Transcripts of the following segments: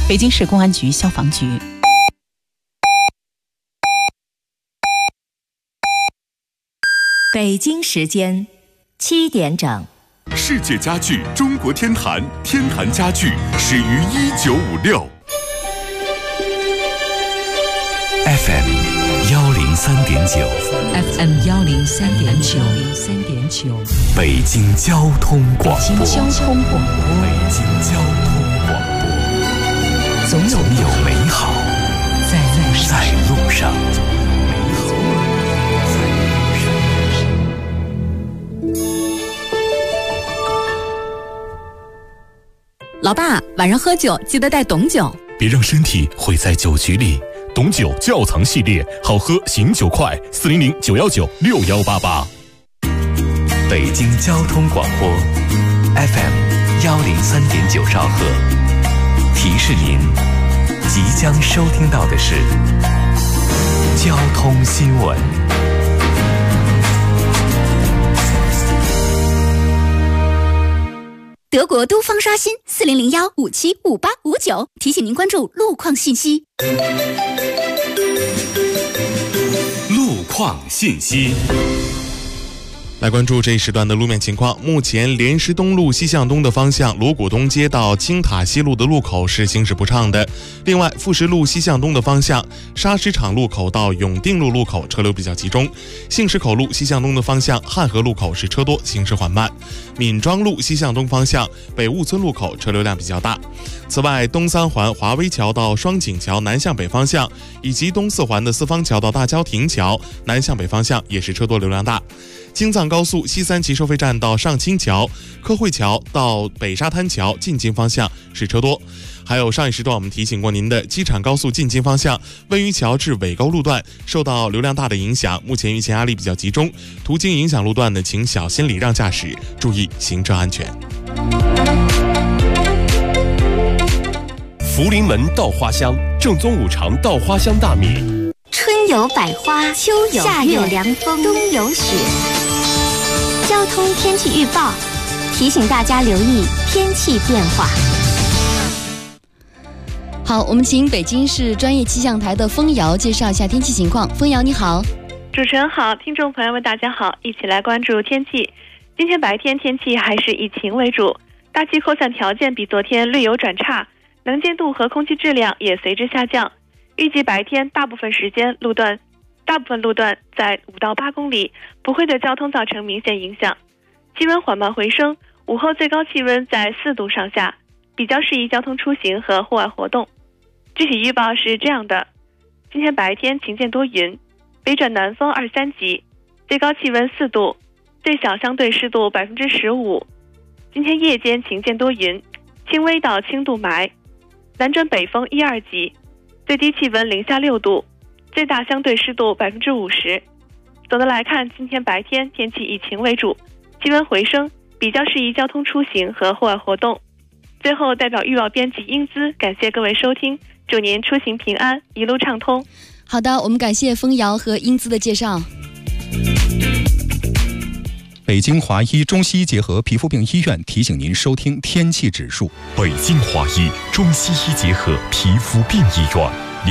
北京市公安局消防局。 北京时间7点整。 世界家具中国天坛，天坛家具始于1956。FM 103.9 FM 103.9 北京交通广播。 北京交通广播。 北京交通广播。总有美好在路上。 老爸，晚上喝酒记得带董酒， 别让身体毁在酒局里。董酒窖藏系列，好喝醒酒快，400-919-6188。北京交通广播 FM 103.9兆赫，提示您即将收听到的是交通新闻。 德国都方刷新40015755859，提醒您关注路况信息。 路况信息。 来关注这一时段的路面情况。目前莲师东路西向东的方向，锣鼓东街到青塔西路的路口是行驶不畅的。另外，富石路西向东的方向，砂石场路口到永定路路口车流比较集中。杏石口路西向东的方向，汉河路口是车多，行驶缓慢。闵庄路西向东方向，北雾村路口车流量比较大。此外，东三环华威桥到双井桥南向北方向，以及东四环的四方桥到大郊亭桥南向北方向也是车多流量大。京藏高速西三旗收费站到上清桥、科惠桥到北沙滩桥进京方向是车多。还有上一时段我们提醒过您的机场高速进京方向温榆桥至尾沟路段受到流量大的影响，目前运行压力比较集中，途经影响路段呢，请小心礼让驾驶，注意行车安全。 福临门稻花香，正宗五常稻花香大米。 春有百花，秋有夏有凉风，冬有雪。交通天气预报提醒大家留意天气变化。 好，我们请北京市专业气象台的封瑶介绍一下天气情况。封瑶你好。 主持人好，听众朋友们大家好，一起来关注天气。今天白天天气还是以晴为主，大气扩散条件比昨天略有转差，能见度和空气质量也随之下降。预计白天大部分路段在5到8公里，不会对交通造成明显影响。气温缓慢回升，午后最高气温在4度上下，比较适宜交通出行和户外活动。具体预报是这样的：今天白天晴间多云，北转南风2-3级，最高气温4度，最小相对湿度15%。今天夜间晴间多云，轻微到轻度霾，南转北风1-2级，最低气温零下6度，最大相对湿度50%。总的来看，今天白天天气以晴为主，气温回升，比较适宜交通出行和户外活动。最后，代表预报编辑英姿感谢各位收听，祝您出行平安，一路畅通。 好的，我们感谢封瑶和英姿的介绍。 北京华医中西医结合皮肤病医院提醒您收听天气指数。 北京华医中西医结合皮肤病医院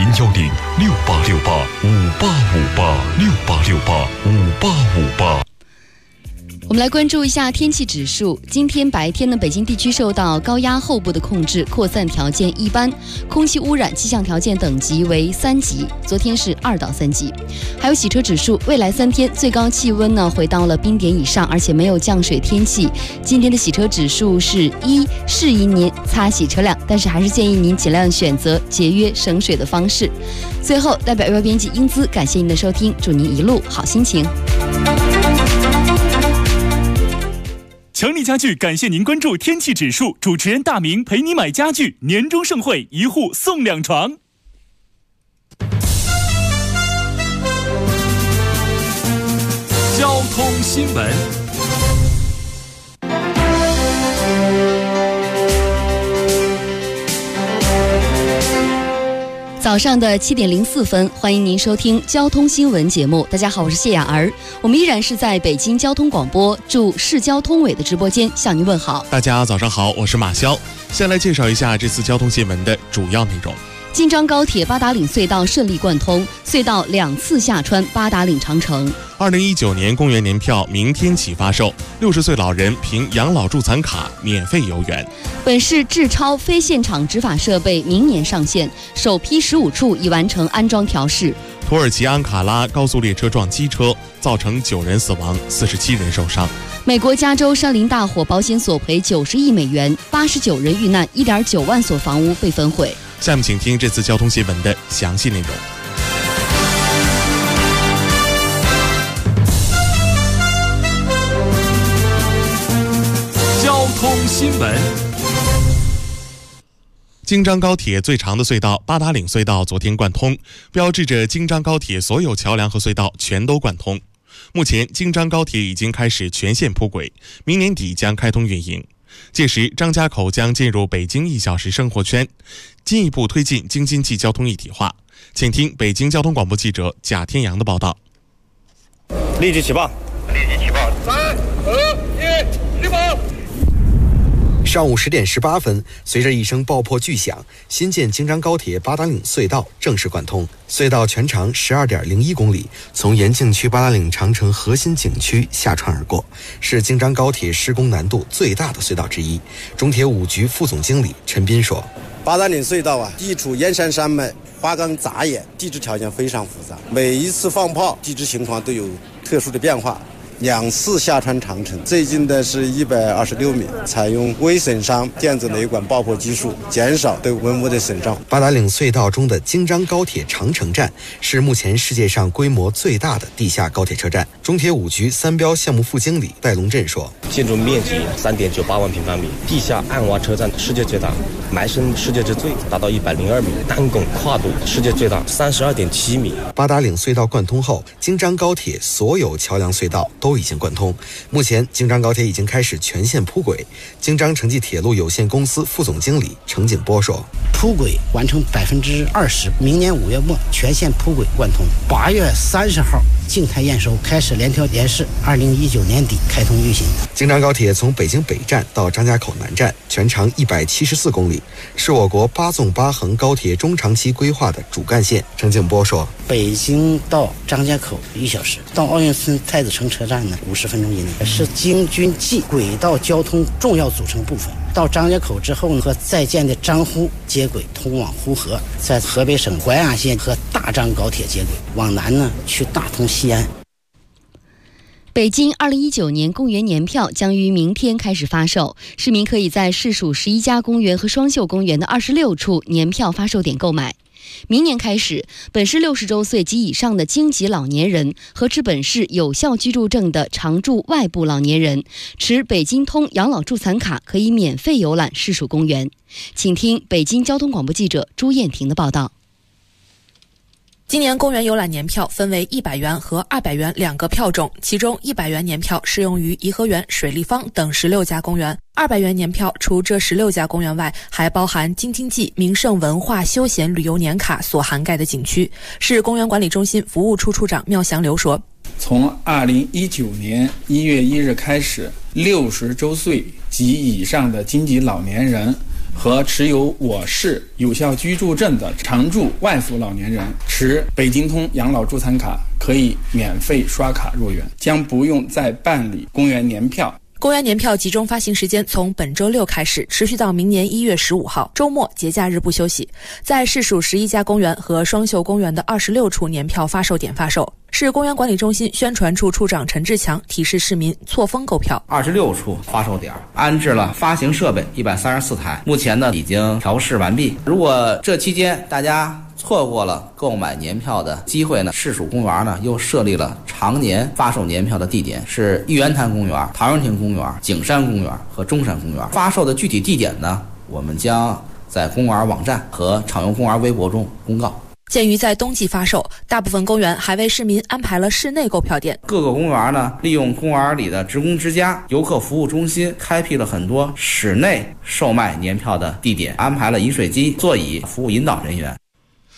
，010-6868-5858，6868-5858。 我们来关注一下天气指数。今天白天呢，北京地区受到高压后部的控制，扩散条件一般，空气污染气象条件等级为3级，昨天是2到3级。还有洗车指数，未来3天最高气温呢回到了冰点以上，而且没有降水天气。今天的洗车指数是1，适宜您擦洗车辆，但是还是建议您尽量选择节约省水的方式。最后，代表预报编辑英姿感谢您的收听，祝您一路好心情。 强力家具感谢您关注天气指数，主持人大明陪你买家具，年终盛会1户送2床。 交通新闻。 早上的7点04分，欢迎您收听交通新闻节目。大家好，我是谢雅儿，我们依然是在北京交通广播驻市交通委的直播间向您问好。 大家早上好，我是马潇。先来介绍一下这次交通新闻的主要内容。 京张高铁八达岭隧道顺利贯通，隧道2次下穿八达岭长城。 2019年公园年票明天起发售，60岁老人凭养老助残卡免费游园。 本市智超非现场执法设备明年上线，首批15处已完成安装调试。 土耳其安卡拉高速列车撞机车，造成9人死亡，47人受伤。 美国加州山林大火保险索赔90亿美元，89人遇难，1.9万所房屋被焚毁。 下面请听这次交通新闻的详细内容。 交通新闻。 京张高铁最长的隧道八达岭隧道昨天贯通，标志着京张高铁所有桥梁和隧道全都贯通。目前京张高铁已经开始全线铺轨，明年底将开通运营。届时张家口将进入北京1小时生活圈，进一步推进京津冀交通一体化。请听北京交通广播记者贾天阳的报道。 立即起报，3、2、1，起跑！ 上午10点18分，随着一声爆破巨响，新建京张高铁八达岭隧道正式贯通。隧道全长12.01公里，从延庆区八达岭长城核心景区下穿而过，是京张高铁施工难度最大的隧道之一。中铁5局副总经理陈斌说：“ 八达岭隧道地处燕山山脉，花岗杂野，地质条件非常复杂，每一次放炮地质情况都有特殊的变化。2次下穿长城，最近的是126米，采用微损伤电子雷管爆破技术，减少对文物的损伤。” 八达岭隧道中的京张高铁长城站是目前世界上规模最大的地下高铁车站。中铁5局3标项目副经理戴龙振说：“ 建筑面积3.98万平方米，地下暗挖车站世界最大，埋深世界之最，达到102米，单拱跨度世界最大32.7米。” 八达岭隧道贯通后，京张高铁所有桥梁隧道都已经贯通。目前京张高铁已经开始全线铺轨。京张城际铁路有限公司副总经理程景波说：“ 铺轨完成20%，明年5月末全线铺轨贯通。8月30号静态验收，开始联调联试，2019年底开通运行。” 京张高铁从北京北站到张家口南站，全长174公里，是我国8纵8横高铁中长期规划的主干线。程景波说：“ 北京到张家口1小时，到奥运村太子城车站呢50分钟以内，是京津冀轨道交通重要组成部分。到张家口之后呢，和在建的张沪接轨，通往呼和，在河北省淮安县和大张高铁接轨，往南呢去大同西安。” 北京2019年公园年票将于明天开始发售，市民可以在市属11家公园和双秀公园的26处年票发售点购买。明年开始，本市60周岁及以上的京籍老年人和持本市有效居住证的常住外部老年人，持北京通养老助残卡可以免费游览市属公园。请听北京交通广播记者朱艳婷的报道。 今年公园游览年票分为100元和200元2个票种，其中100元年票适用于颐和园、水立方等16家公园，200元年票除这16家公园外，还包含京津冀名胜文化休闲旅游年卡所涵盖的景区。市公园管理中心服务处处长缪祥流说：“ 从2019年1月1日开始，60周岁及以上的京籍老年人和持有我市有效居住证的常住外府老年人，持北京通养老助残卡可以免费刷卡入园，将不用再办理公园年票。” 公园年票集中发行时间从本周6开始，持续到明年1月15号，周末节假日不休息。在市属11家公园和双秀公园的26处年票发售点发售。市公园管理中心宣传处处长陈志强提示市民错峰购票。 26处发售点安置了发行设备134台，目前呢已经调试完毕。如果这期间大家错过了购买年票的机会呢，市属公园呢又设立了常年发售年票的地点，是玉渊潭公园、陶然亭公园、景山公园和中山公园。发售的具体地点呢，我们将在公园网站和畅游公园微博中公告。 鉴于在冬季发售，大部分公园还为市民安排了室内购票点。 各个公园呢，利用公园里的职工之家、游客服务中心，开辟了很多室内售卖年票的地点，安排了饮水机、座椅、服务引导人员。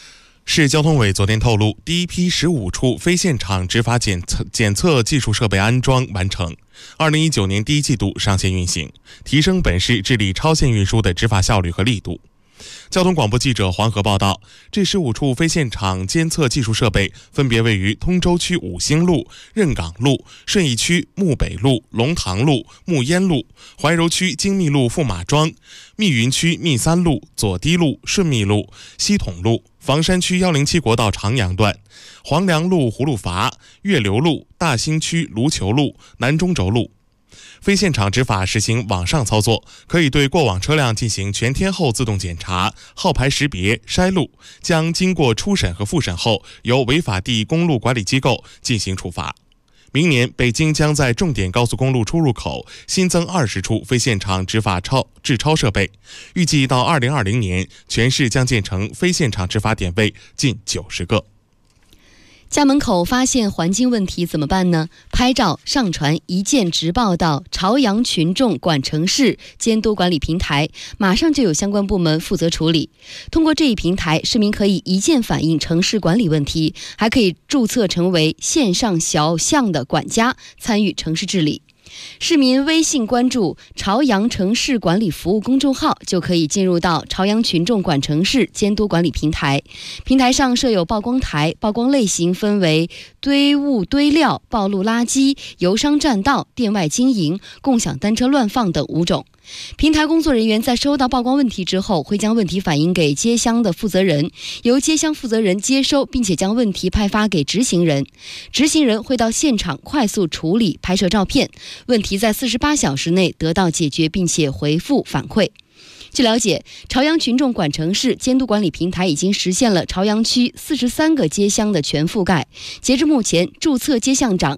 市交通委昨天透露，第一批15处非现场执法检测技术设备安装完成，2019年第一季度上线运行，提升本市治理超限运输的执法效率和力度。交通广播记者黄河报道，这15处非现场监测技术设备分别位于通州区五星路、任岗路、顺义区木北路、龙塘路、木烟路，怀柔区精密路驸马庄，密云区密三路、左堤路、顺密路、西统路，房山区107国道长阳段，黄梁路葫芦筏、岳流路、大兴区卢球路、南中轴路。非现场执法实行网上操作，可以对过往车辆进行全天候自动检查、号牌识别、筛录，将经过初审和复审后，由违法地公路管理机构进行处罚。明年，北京将在重点高速公路出入口新增20处非现场执法治超设备，预计到2020年，全市将建成非现场执法点位近90个。 家门口发现环境问题怎么办呢？拍照上传一键直报到朝阳群众管城市监督管理平台，马上就有相关部门负责处理。通过这一平台，市民可以一键反映城市管理问题，还可以注册成为线上小项的管家，参与城市治理。市民微信关注朝阳城市管理服务公众号，就可以进入到朝阳群众管城市监督管理平台。平台上设有曝光台，曝光类型分为堆物堆料、暴露垃圾、游商占道、店外经营、共享单车乱放等5种。平台工作人员在收到曝光问题之后，会将问题反映给街乡的负责人，由街乡负责人接收，并且将问题派发给执行人。执行人会到现场快速处理，拍摄照片，问题在48小时内得到解决，并且回复反馈。据了解，朝阳群众管城市监督管理平台已经实现了朝阳区43个街乡的全覆盖。截至目前，注册街巷长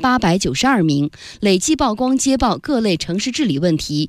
1892名，累计曝光接报各类城市治理问题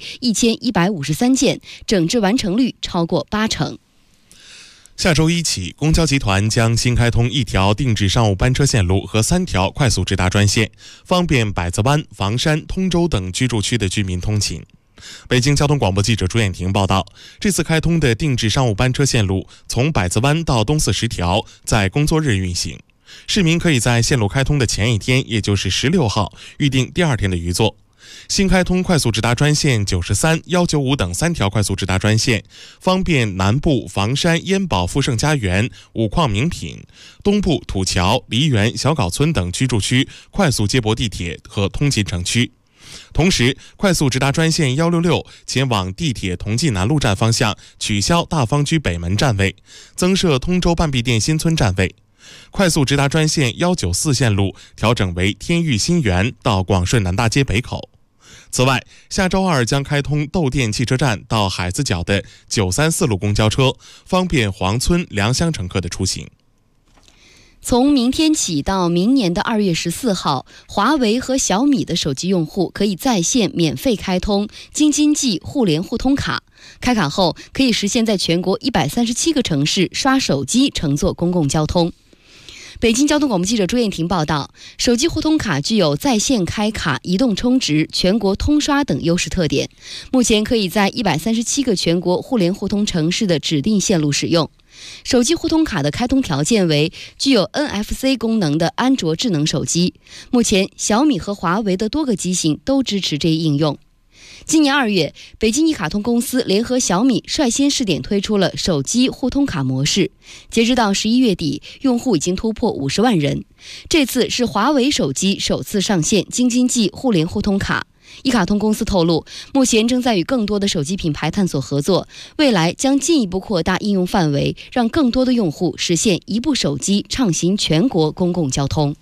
1153件，整治完成率超过80%。 下周一起，公交集团将新开通1条定制商务班车线路和3条快速直达专线，方便百子湾、房山、通州等居住区的居民通勤。北京交通广播记者朱艳婷报道，这次开通的定制商务班车线路从百子湾到东四10条，在工作日运行。市民可以在线路开通的前一天，也就是16号，预定第2天的余座。新开通快速直达专线93、195等3条快速直达专线，方便南部房山、烟宝、富盛家园、五矿名品，东部土桥、梨园、小岗村等居住区快速接驳地铁和通勤城区。同时，快速直达专线166前往地铁同济南路站方向取消大方居北门站位，增设通州半壁店新村站位。快速直达专线194线路调整为天域新园到广顺南大街北口。此外，下周2将开通窦店汽车站到海子角的934路公交车，方便黄村、良乡乘客的出行。 从明天起到明年的2月14号，华为和小米的手机用户可以在线免费开通京津冀互联互通卡。开卡后，可以实现在全国137个城市刷手机乘坐公共交通。北京交通广播记者朱艳婷报道，手机互通卡具有在线开卡、移动充值、全国通刷等优势特点，目前可以在137个全国互联互通城市的指定线路使用。手机互通卡的开通条件为具有 NFC 功能的安卓智能手机，目前小米和华为的多个机型都支持这一应用。今年2月，北京一卡通公司联合小米率先试点推出了手机互通卡模式，截止到11月底，用户已经突破50万人。这次是华为手机首次上线京津冀互联互通卡。一卡通公司透露，目前正在与更多的手机品牌探索合作，未来将进一步扩大应用范围，让更多的用户实现一部手机畅行全国公共交通。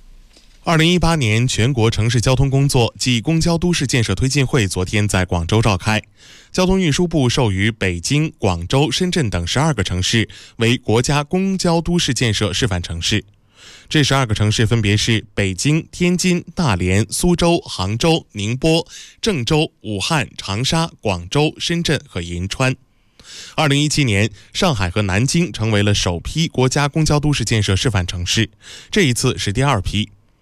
2018年全国城市交通工作暨公交都市建设推进会昨天在广州召开，交通运输部授予北京、广州、深圳等12个城市为国家公交都市建设示范城市。这12个城市分别是北京、天津、大连、苏州、杭州、宁波、郑州、武汉、长沙、广州、深圳和银川。2017年，上海和南京成为了首批国家公交都市建设示范城市，这一次是第2批。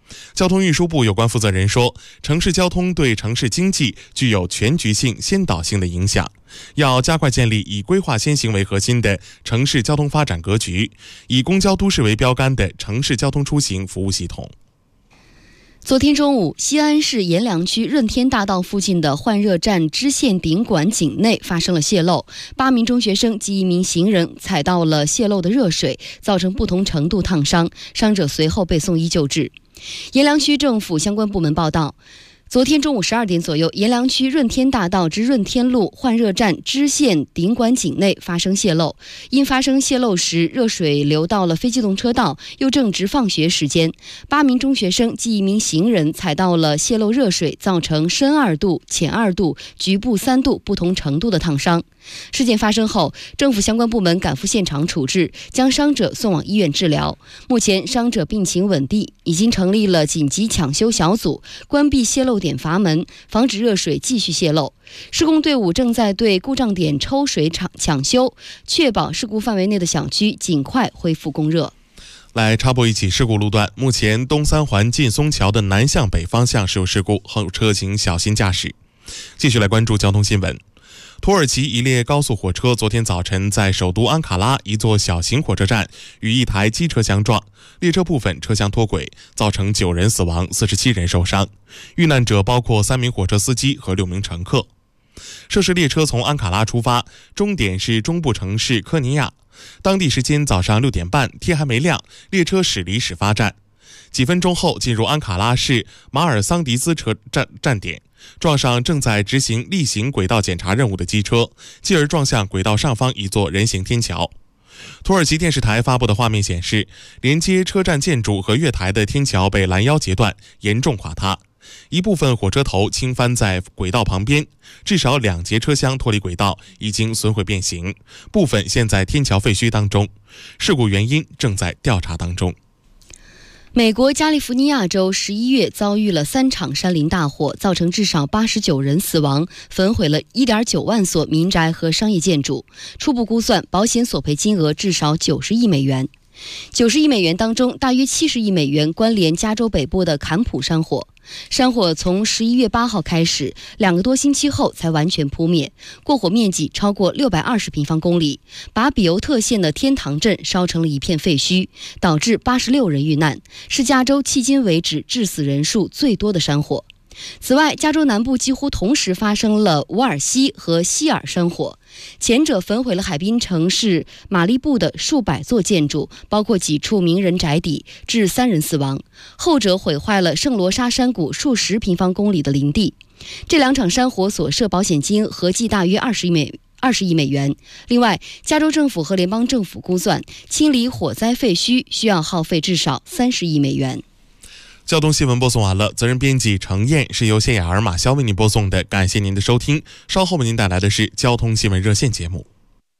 交通运输部有关负责人说，城市交通对城市经济具有全局性、先导性的影响，要加快建立以规划先行为核心的城市交通发展格局，以公交都市为标杆的城市交通出行服务系统。 昨天中午，西安市阎良区润天大道附近的换热站支线顶管井内发生了泄漏，8名中学生及1名行人踩到了泄漏的热水，造成不同程度烫伤，伤者随后被送医救治。阎良区政府相关部门报道，昨天中午12点左右，阎良区润天大道至润天路换热站支线顶管井内发生泄漏，因发生泄漏时热水流到了非机动车道，又正值放学时间，8名中学生及1名行人踩到了泄漏热水，造成深2度、浅2度、局部3度不同程度的烫伤。事件发生后，政府相关部门赶赴现场处置，将伤者送往医院治疗。目前伤者病情稳定，已经成立了紧急抢修小组，关闭泄漏点阀门，防止热水继续泄漏。施工队伍正在对故障点抽水抢修，确保事故范围内的小区尽快恢复供热。 来插播一起事故路段，目前东三环劲松桥的南向北方向是有事故，后车请小心驾驶。继续来关注交通新闻。土耳其一列高速火车昨天早晨在首都安卡拉一座小型火车站与一台机车相撞，列车部分车厢脱轨，造成9人死亡，47人受伤。遇难者包括3名火车司机和6名乘客。涉事列车从安卡拉出发，终点是中部城市科尼亚。当地时间早上6点半，天还没亮，列车驶离始发站。几分钟后进入安卡拉市马尔桑迪斯站点，撞上正在执行例行轨道检查任务的机车，继而撞向轨道上方一座人行天桥。土耳其电视台发布的画面显示，连接车站建筑和月台的天桥被拦腰截断，严重垮塌，一部分火车头倾翻在轨道旁边，至少2节车厢脱离轨道，已经损毁变形，部分陷在天桥废墟当中。事故原因正在调查当中。 美国加利福尼亚州11月遭遇了3场山林大火，造成至少89人死亡，焚毁了1.9万所民宅和商业建筑。初步估算，保险索赔金额至少90亿美元。90亿美元当中，大约70亿美元关联加州北部的坎普山火。山火从11月8号开始，2个多星期后才完全扑灭，过火面积超过620平方公里，把比尤特县的天堂镇烧成了一片废墟，导致86人遇难，是加州迄今为止致死人数最多的山火。此外，加州南部几乎同时发生了伍尔西和希尔山火，前者焚毁了海滨城市马利布的数百座建筑，包括几处名人宅邸，致3人死亡；后者毁坏了圣罗莎山谷数十平方公里的林地。这2场山火所涉保险金合计大约20亿美元。另外，加州政府和联邦政府估算，清理火灾废墟需要耗费至少30亿美元。 交通新闻播送完了，责任编辑程燕，是由谢雅儿、马潇为您播送的，感谢您的收听。稍后为您带来的是交通新闻热线节目。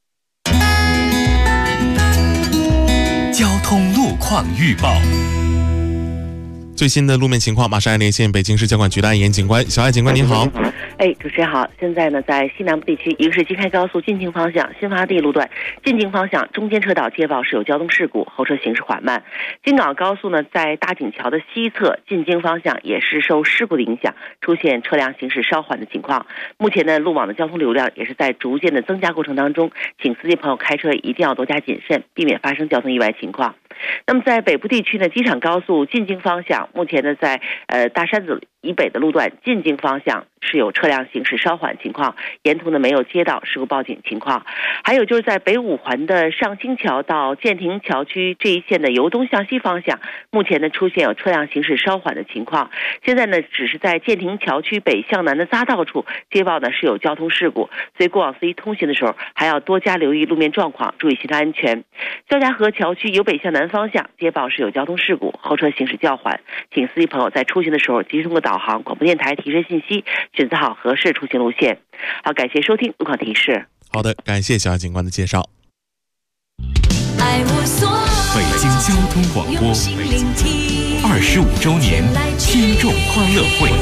交通路况预报。 最新的路面情况，马上连线北京市交管局的安岩警官。小艾警官您好。 主持人好。现在呢，在西南部地区，一个是京开高速进京方向新发地路段进京方向中间车道接报是有交通事故，后车行驶缓慢。京港高速呢，在大井桥的西侧进京方向也是受事故的影响，出现车辆行驶稍缓的情况。目前呢，路网的交通流量也是在逐渐的增加过程当中，请司机朋友开车一定要多加谨慎，避免发生交通意外情况。那么在北部地区呢，机场高速进京方向目前呢，在大山子以北的路段进京方向是有车辆行驶稍缓情况，沿途呢没有接到事故报警情况。还有就是在北五环的上清桥到建亭桥区这一线的由东向西方向，目前呢出现有车辆行驶稍缓的情况。现在呢只是在建亭桥区北向南的匝道处接报呢是有交通事故，所以过往司机通行的时候还要多加留意路面状况，注意行车安全。焦家河桥区由北向南方向接报是有交通事故，后车行驶较缓，请司机朋友在出行的时候及时通过导航、广播电台提示信息，选择好合适出行路线。好，感谢收听路况提示。 好的，感谢小警官的介绍。 北京交通广播25周年听众欢乐会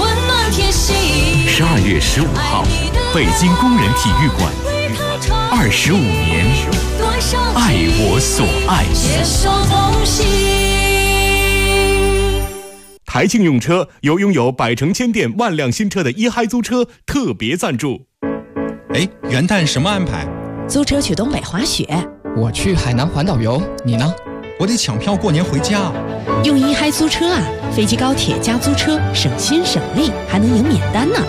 ，12月15号，北京工人体育馆，25年，爱我所爱。 台庆用车由拥有百城千店万辆新车的一嗨租车特别赞助。 哎，元旦什么安排？ 租车去东北滑雪。 我去海南环岛游，你呢？ 我得抢票过年回家。 用一嗨租车啊，飞机高铁加租车，省心省力，还能赢免单呢。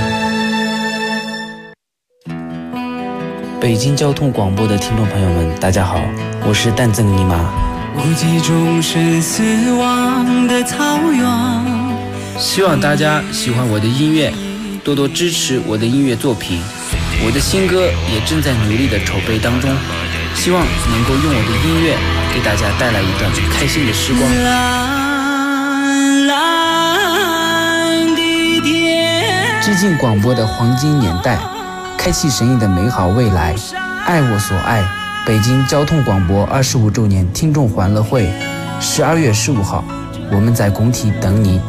北京交通广播的听众朋友们，大家好，我是蛋赠尼玛。 无极中生死亡的草原， 希望大家喜欢我的音乐，多多支持我的音乐作品。我的新歌也正在努力的筹备当中，希望能够用我的音乐给大家带来一段开心的时光。蓝蓝的天，致敬广播的黄金年代，开启神韵的美好未来，爱我所爱。北京交通广播25周年听众欢乐会，12月15号，我们在工体等你。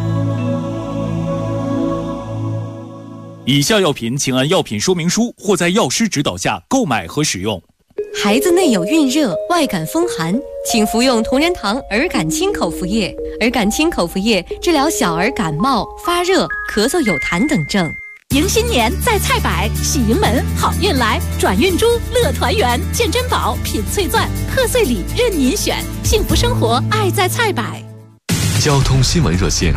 以下药品请按药品说明书或在药师指导下购买和使用。 孩子内有孕热、外感风寒，请服用同仁堂儿感清口服液。儿感清口服液治疗小儿感冒、发热、咳嗽、有痰等症。 迎新年在菜百，喜迎门好运来，转运珠乐团圆，见珍宝品翠钻，贺岁礼任您选，幸福生活爱在菜百。 交通新闻热线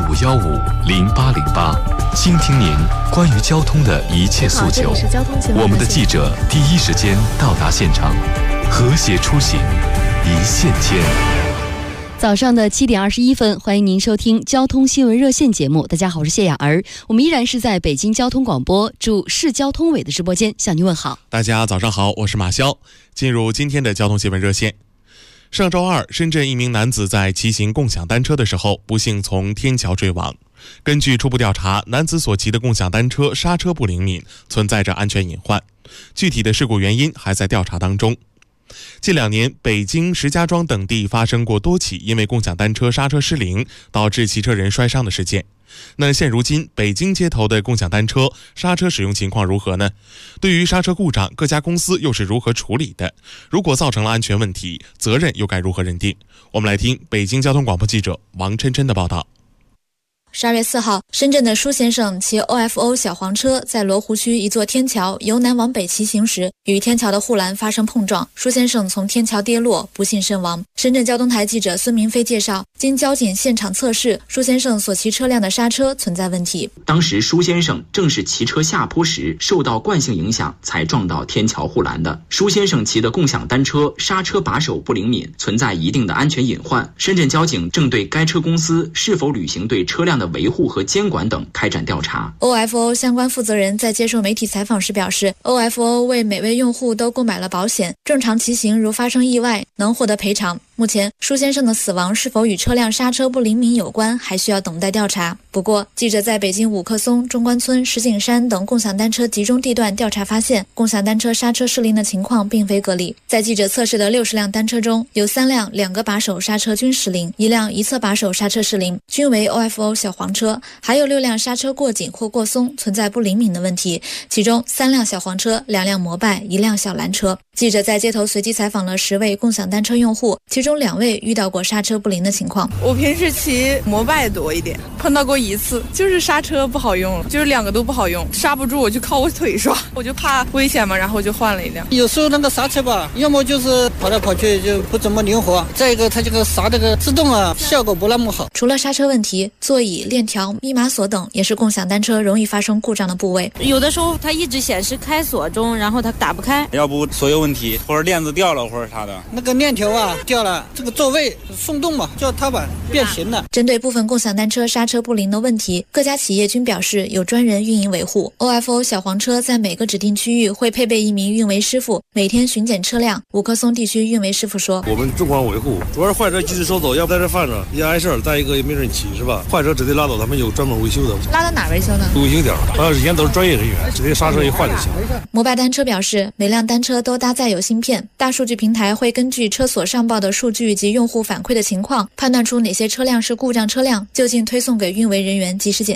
65150808，倾听您关于交通的一切诉求。我们的记者第一时间到达现场，和谐出行，一线牵。 早上的7点21分，欢迎您收听交通新闻热线节目。大家好，我是谢雅儿，我们依然是在北京交通广播驻市交通委的直播间向您问好。 大家早上好，我是马潇。进入今天的交通新闻热线。上周二，深圳一名男子在骑行共享单车的时候，不幸从天桥坠亡。根据初步调查，男子所骑的共享单车刹车不灵敏，存在着安全隐患。具体的事故原因还在调查当中。近2年，北京、石家庄等地发生过多起因为共享单车刹车失灵导致骑车人摔伤的事件。那现如今，北京街头的共享单车刹车使用情况如何呢？对于刹车故障，各家公司又是如何处理的？如果造成了安全问题，责任又该如何认定？我们来听北京交通广播记者王琛琛的报道。 12月4号，深圳的舒先生骑 OFO 小黄车在罗湖区一座天桥由南往北骑行时，与天桥的护栏发生碰撞，舒先生从天桥跌落，不幸身亡。深圳交通台记者孙明飞介绍，经交警现场测试，舒先生所骑车辆的刹车存在问题。 当时舒先生正是骑车下坡时受到惯性影响才撞到天桥护栏的。舒先生骑的共享单车刹车把手不灵敏，存在一定的安全隐患。深圳交警正对该车公司是否履行对车辆的维护和监管等开展调查。 OFO 相关负责人在接受媒体采访时表示， OFO 为每位用户都购买了保险，正常骑行如发生意外能获得赔偿。目前舒先生的死亡是否与车辆刹车不灵敏有关，还需要等待调查。不过记者在北京五棵松、中关村、石景山等共享单车集中地段调查发现，共享单车刹车失灵的情况并非个例。在记者测试的60辆单车中，有3辆2个把手刹车均失灵，1辆一侧把手刹车失灵，均为 OFO 小黄车，还有6辆刹车过紧或过松，存在不灵敏的问题，其中3辆小黄车、2辆摩拜、1辆小蓝车。记者在街头随机采访了10位共享单车用户，其中2位遇到过刹车不灵的情况。 我平时骑摩拜多一点，碰到过1次，就是刹车不好用，就是2个都不好用，刹不住我就靠我腿刷，我就怕危险嘛，然后就换了1辆。 有时候那个刹车吧，要么就是跑来跑去就不怎么灵活，再一个它这个刹这个自动啊，效果不那么好。 除了刹车问题，座椅、链条、密码锁等也是共享单车容易发生故障的部位。 有的时候它一直显示开锁中，然后它打不开， 要不锁有问题，或者链子掉了或者啥的， 那个链条啊掉了，这个座位松动嘛，叫踏板变形了。 针对部分共享单车刹车不灵的问题，各家企业均表示有专人运营维护。 OFO 小黄车在每个指定区域会配备1名运维师傅，每天巡检车辆。五棵松地区运维师傅说， 我们重管维护，主要是坏车及时收走，要不在这放着也碍事儿，再一个也没人骑是吧？坏车直接拉走，他们有专门维修的。 拉到哪维修呢？ 维修点，以前都是专业人员，直接刹车一换就行。 摩拜单车表示，每辆单车都搭载有芯片，大数据平台会根据车所上报的数据及用户反馈的情况，判断出哪些车辆是故障车辆，就近推送给运维人员及时检修。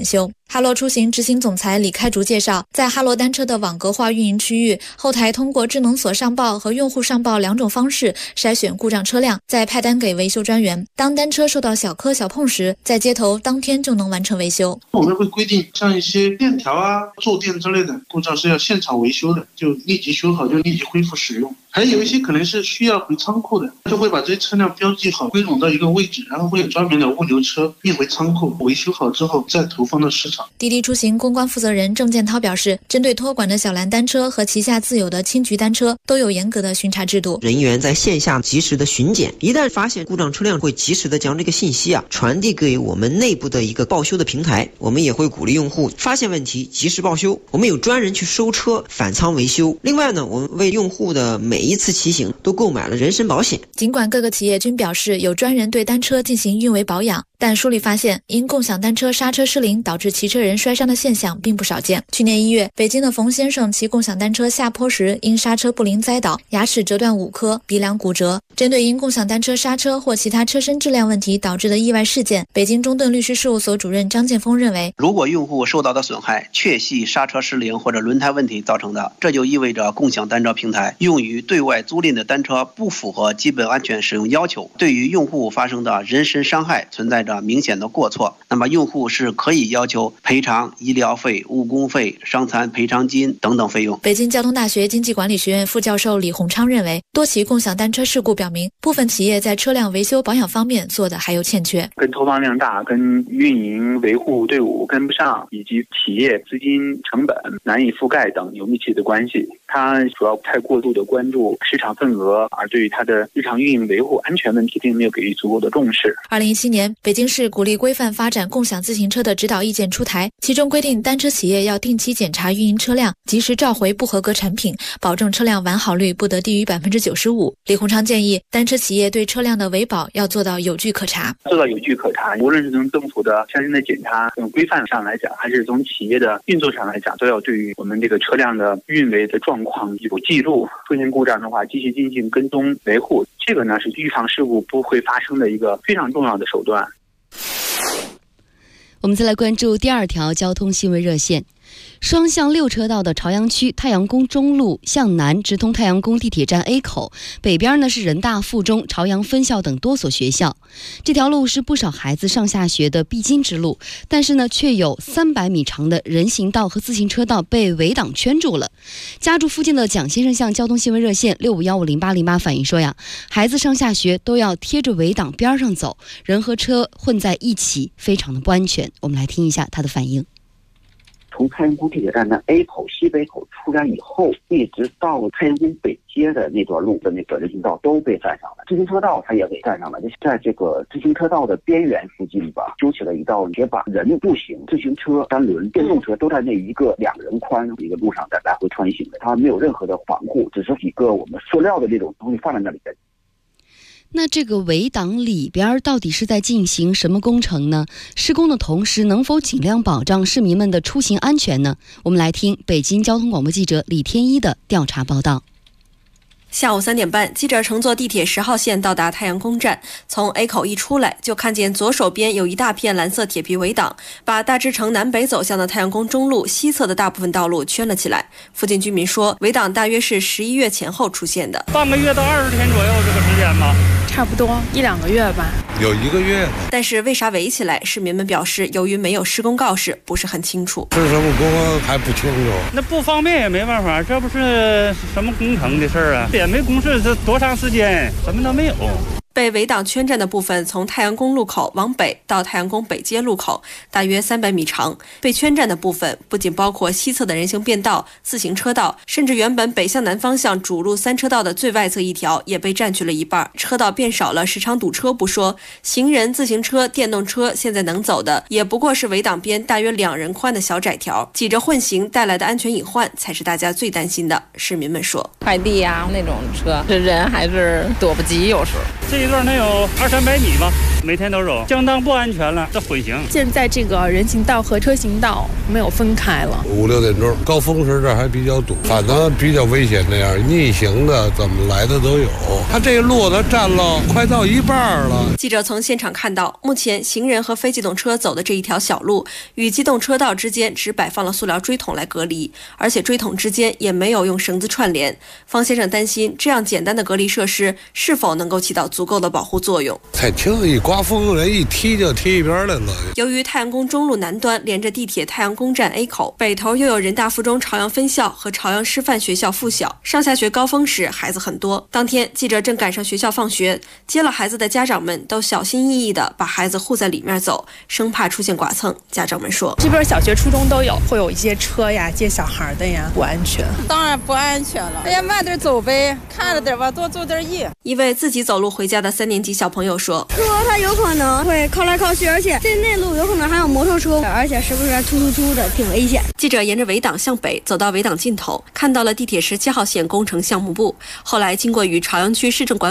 哈罗出行执行总裁李开竹介绍，在哈罗单车的网格化运营区域，后台通过智能锁上报和用户上报2种方式筛选故障车辆，再派单给维修专员。当单车受到小磕小碰时，在接头当天就能完成维修。 我们会规定，像一些电条啊、坐垫之类的故障是要现场维修的，就立即修好，就立即恢复使用。还有一些可能是需要回仓库的，就会把这些车辆标记好，归拢到一个位置，然后会有专门的物流车运回仓库，维修好之后再投放到市场。 滴滴出行公关负责人郑建涛表示，针对托管的小蓝单车和旗下自有的轻局单车都有严格的巡查制度， 人员在线下及时的巡检，一旦发现故障车辆会及时的将这个信息传递给我们内部的一个报修的平台，我们也会鼓励用户发现问题及时报修，我们有专人去收车返仓维修。另外呢，我们为用户的每一次骑行都购买了人身保险。 尽管各个企业均表示有专人对单车进行运维保养，但梳理发现，因共享单车刹车失灵导致骑车人摔伤的现象并不少见。去年1月，北京的冯先生骑共享单车下坡时因刹车不灵栽倒，牙齿折断5颗，鼻梁骨折。针对因共享单车刹车或其他车身质量问题导致的意外事件，北京中盾律师事务所主任张建峰认为， 如果用户受到的损害确系刹车失灵或者轮胎问题造成的，这就意味着共享单车平台用于对外租赁的单车不符合基本安全使用要求，对于用户发生的人身伤害存在着明显的过错，那么用户是可以要求赔偿医疗费、误工费、伤残赔偿金等等费用。 北京交通大学经济管理学院副教授李洪昌认为，多起共享单车事故表明，部分企业在车辆维修保养方面做的还有欠缺， 跟投放量大、跟运营维护队伍跟不上，以及企业资金成本难以覆盖等有密切的关系。它主要太过度的关注市场份额，而对于它的日常运营维护安全问题并没有给予足够的重视。 2017年，北京市鼓励规范发展共享自行车的指导意见出台，其中规定单车企业要定期检查运营车辆，及时召回不合格产品，保证车辆完好率不得低于95%。李洪昌建议，单车企业对车辆的维保要做到有据可查。 做到有据可查，无论是从政府的相应的检查规范上来讲，还是从企业的运作上来讲，都要对于我们这个车辆的运维的状况有记录，出现故障的话继续进行跟踪维护，这个呢是预防事故不会发生的一个非常重要的手段。 我们再来关注第2条交通新闻热线。双向6车道的朝阳区太阳宫中路向南直通太阳宫地铁站 A 口，北边呢是人大附中、朝阳分校等多所学校。这条路是不少孩子上下学的必经之路，但是呢却有300米长的人行道和自行车道被围挡圈住了。家住附近的蒋先生向交通新闻热线65150808反映说呀，孩子上下学都要贴着围挡边上走，人和车混在一起，非常的不安全。我们来听一下他的反应。 从太阳宫地铁站的 A 口、西北口出来以后，一直到太阳宫北街的那段路的那个人行道都被占上了，自行车道它也给占上了。就在这个自行车道的边缘附近吧，修起了一道铁把人步行、自行车、3轮、电动车都在那一个2人宽一个路上在来回穿行的，它没有任何的防护，只是几个我们塑料的那种东西放在那里的。 那这个围挡里边到底是在进行什么工程呢？施工的同时能否尽量保障市民们的出行安全呢？我们来听北京交通广播记者李天一的调查报道。 下午3点半，记者乘坐地铁10号线到达太阳宫站，从 A 口一出来，就看见左手边有一大片蓝色铁皮围挡，把大直城南北走向的太阳宫中路西侧的大部分道路圈了起来。附近居民说，围挡大约是11月前后出现的， 半个月到20天左右这个时间吧， 差不多1-2个月吧， 有1个月。 但是为啥围起来？市民们表示，由于没有施工告示，不是很清楚。 是什么工还不清楚？ 那不方便也没办法，这不是什么工程的事儿啊，也没公示这多长时间，什么都没有。 被围挡圈占的部分从太阳宫路口往北到太阳宫北街路口，大约300米长。被圈占的部分不仅包括西侧的人行便道、自行车道，甚至原本北向南方向主路3车道的最外侧一条也被占去了一半，车道变少了，时常堵车不说，行人、自行车、电动车现在能走的也不过是围挡边大约2人宽的小窄条，挤着混行带来的安全隐患才是大家最担心的。市民们说， 快递啊那种车，这人还是躲不及，有时候。 这一段能有200-300米吧，每天都走，相当不安全了。这混行， 现在这个人行道和车行道没有分开了。 5、6点钟，高峰时这儿还比较堵，反正比较危险那样，逆行的怎么来的都有。他这个路他占了快到一半了。 记者从现场看到，目前行人和非机动车走的这一条小路与机动车道之间只摆放了塑料锥桶来隔离，而且锥桶之间也没有用绳子串联。方先生担心这样简单的隔离设施是否能够起到足够的保护作用。 太轻易，刮风人一踢就踢一边来了。 由于太阳宫中路南端连着地铁太阳宫站 A 口，北头又有人大附中朝阳分校和朝阳师范学校附小，上下学高峰时孩子很多。当天记者正赶上学校放学，接了孩子的家长们都小心翼翼地把孩子护在里面走，生怕出现剐蹭。家长们说， 这边小学初中都有，会有一些车呀接小孩的呀，不安全。 当然不安全了，哎呀，慢点走呗，看着点吧，多注点意。 一位自己走路回家的3年级小朋友说， 车它有可能会靠来靠去，而且这内路有可能还有摩托车，而且时不时突的，挺危险。 记者沿着围挡向北走到围挡尽头，看到了地铁17号线工程项目部。后来经过与朝阳区市政管